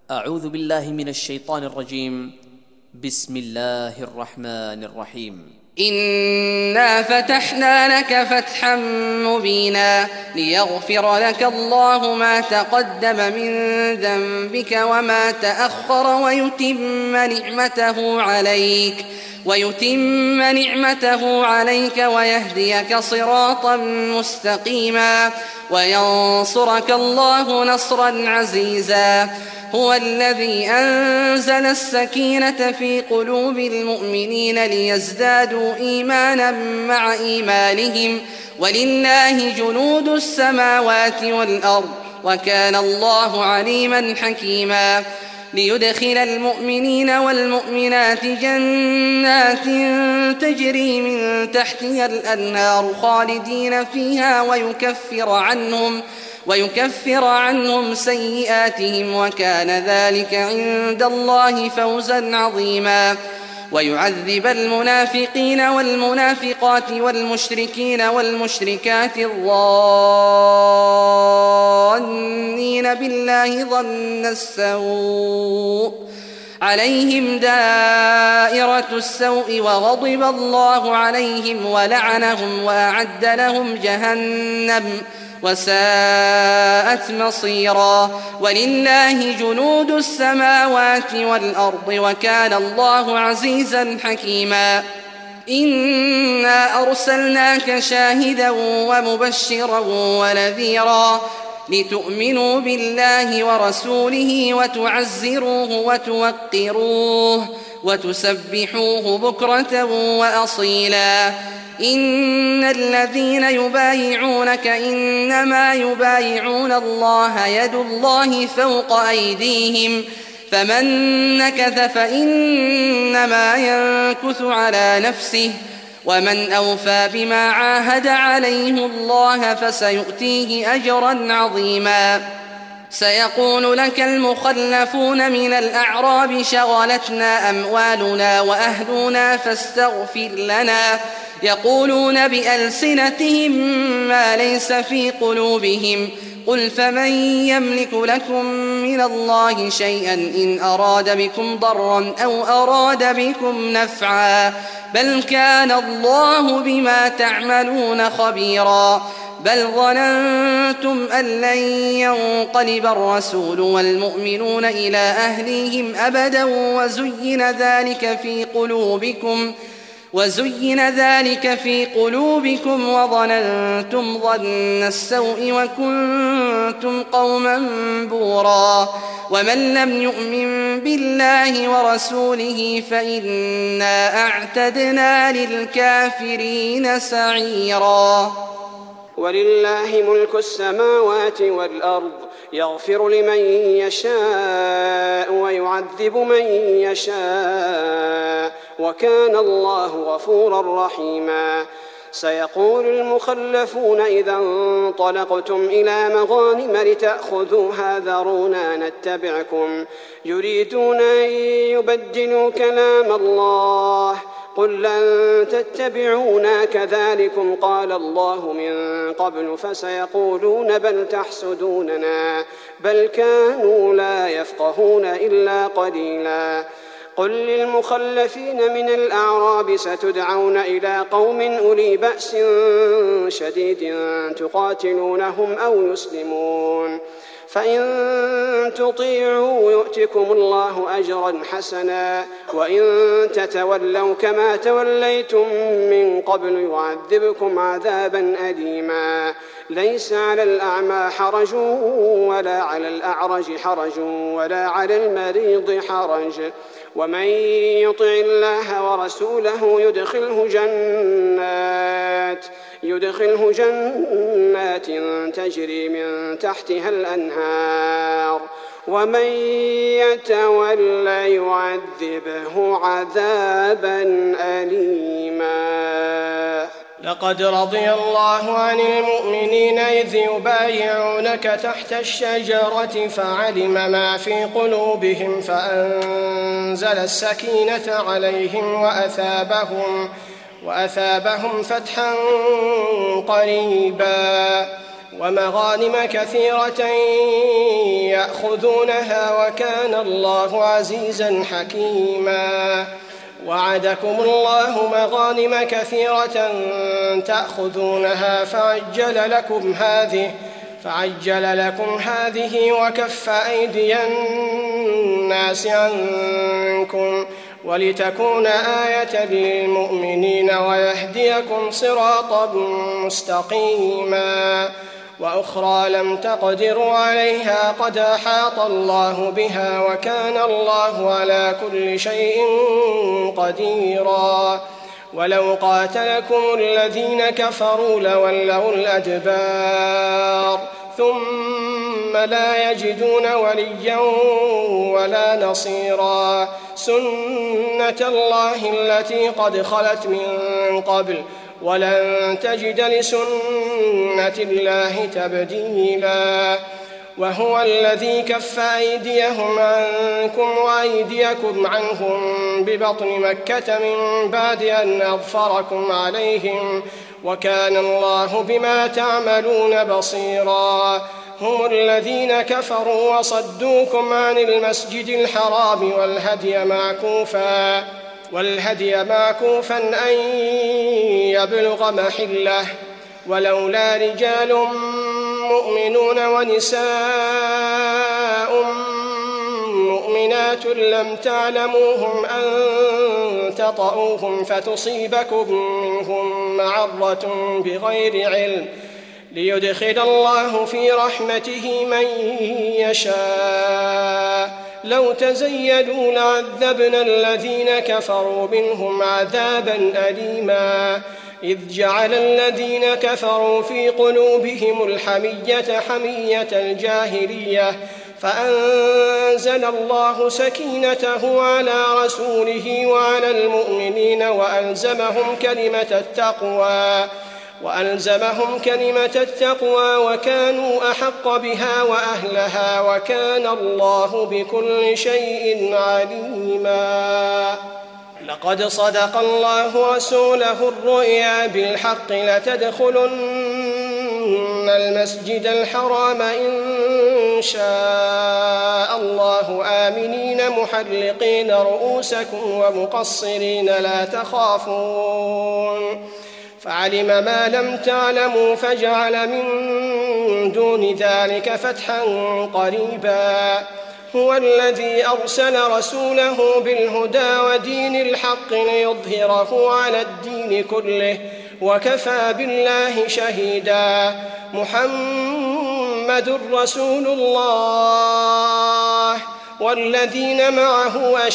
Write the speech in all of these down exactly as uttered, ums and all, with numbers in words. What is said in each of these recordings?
أعوذ بالله من الشيطان الرجيم. بسم الله الرحمن الرحيم. إنا فتحنا لك فتحا مبينا ليغفر لك الله ما تقدم من ذنبك وما تأخر ويتم نعمته عليك ويتم نعمته عليك ويهديك صراطا مستقيما وينصرك الله نصرا عزيزا. هو الذي أنزل السكينة في قلوب المؤمنين ليزدادوا إيمانا مع إيمانهم ولله جنود السماوات والأرض وكان الله عليما حكيما. ليدخل المؤمنين والمؤمنات جنات تجري من تحتها الأنهار خالدين فيها ويكفر عنهم ويكفر عنهم سيئاتهم وكان ذلك عند الله فوزا عظيما. ويعذب المنافقين والمنافقات والمشركين والمشركات الظانين بالله ظن السوء عليهم دائرة السوء وغضب الله عليهم ولعنهم وأعد لهم جهنم وساءت مصيرا. ولله جنود السماوات والأرض وكان الله عزيزا حكيما. إنا أرسلناك شاهدا ومبشرا ونذيرا لتؤمنوا بالله ورسوله وتعزروه وتوقروه وتسبحوه بكرة وأصيلا. إن الذين يبايعونك إنما يبايعون الله يد الله فوق أيديهم فمن نكث فإنما ينكث على نفسه ومن أوفى بما عاهد عليه الله فسيؤتيه أجرا عظيما. سيقول لك المخلفون من الأعراب شغلتنا أموالنا وأهلنا فاستغفر لنا يقولون بألسنتهم ما ليس في قلوبهم قل فمن يملك لكم من الله شيئا إن أراد بكم ضرا أو أراد بكم نفعا بل كان الله بما تعملون خبيرا. بل ظننتم أن لن ينقلب الرسول والمؤمنون إلى أهليهم أبدا وزين ذلك في قلوبكم وزين ذلك في قلوبكم وظننتم ظن السوء وكنتم قوما بورا. ومن لم يؤمن بالله ورسوله فإنا أعتدنا للكافرين سعيرا. ولله ملك السماوات والأرض يغفر لمن يشاء ويعذب من يشاء وكان الله غفورا رحيما. سيقول المخلفون إذا انطلقتم إلى مغانم لتأخذوها ذرونا نتبعكم يريدون أن يبدلوا كلام الله قل لن تتبعونا كذلكم قال الله من قبل فسيقولون بل تحسدوننا بل كانوا لا يفقهون إلا قليلا. قل للمخلفين من الأعراب ستدعون إلى قوم أولي بأس شديد تقاتلونهم أو يسلمون فإن تطيعوا يؤتكم الله أجرا حسنا وإن تتولوا كما توليتم من قبل يعذبكم عذابا أليما. ليس على الأعمى حرج ولا على الأعرج حرج ولا على المريض حرج ومن يطع الله ورسوله يدخله جنات يدخله جنات تجري من تحتها الأنهار ومن يتول يعذبه عذابا أليما. لقد رضي الله عن المؤمنين إذ يبايعونك تحت الشجرة فعلم ما في قلوبهم فأنزل السكينة عليهم وأثابهم, وأثابهم فتحا قريبا ومغانم كثيرة يأخذونها وكان الله عزيزا حكيما. وعدكم الله مغانم كثيرة تأخذونها فعجل لكم هذه فعجل لكم هذه وكف أيدي الناس عنكم ولتكون آية للمؤمنين ويهديكم صراطا مستقيما. وأخرى لم تقدروا عليها قد أحاط الله بها وكان الله على كل شيء قديرا. ولو قاتلكم الذين كفروا لولوا الأدبار ثم لا يجدون وليا ولا نصيرا. سنة الله التي قد خلت من قبل ولن تجد لسنة الله تبديلا. وهو الذي كف أيديهم عنكم وأيديكم عنهم ببطن مكة من بعد أن أظفركم عليهم وكان الله بما تعملون بصيرا. هم الذين كفروا وصدوكم عن المسجد الحرام والهدي معكوفا والهدي معكوفا أن يبلغ محله ولولا رجال مؤمنون ونساء مؤمنات لم تعلموهم أن تطؤوهم فتصيبكم منهم معرة بغير علم ليدخل الله في رحمته من يشاء. لو تزيلوا لعذبنا الذين كفروا منهم عذابا أليما. إذ جعل الذين كفروا في قلوبهم الحمية حمية الجاهلية فأنزل الله سكينته على رسوله وعلى المؤمنين وألزمهم كلمة التقوى وألزمهم كلمة التقوى وكانوا أحق بها وأهلها وكان الله بكل شيء عليما. لقد صدق الله رسوله الرؤيا بالحق لتدخلن المسجد الحرام إن شاء الله آمنين محلقين رؤوسكم ومقصرين لا تخافون فعلم ما لم تعلموا فجعل من دون ذلك فتحا قريبا. هو الذي أرسل رسوله بالهدى ودين الحق ليظهره على الدين كله وكفى بالله شهيدا. محمد رسول الله والذين معه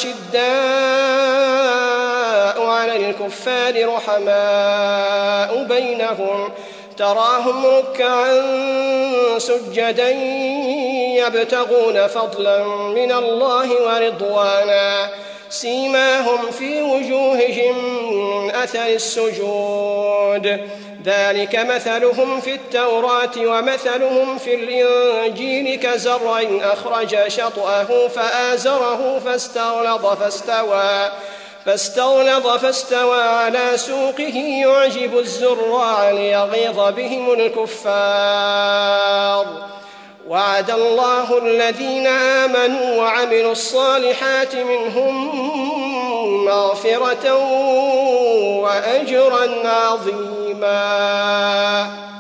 أشداء على الكفار رحماء بينهم تراهم ركعا سجدا يبتغون فضلا من الله ورضوانا سيماهم في وجوههم من أثر السجود ذلك مثلهم في التوراة ومثلهم في الإنجيل كزرع أخرج شطأه فآزره فاستغلظ فاستوى فاستغلظ فاستوى على سوقه يعجب الزراع ليغيظ بهم الكفار. وعد الله الذين آمنوا وعملوا الصالحات منهم مغفرة وأجرا عظيما.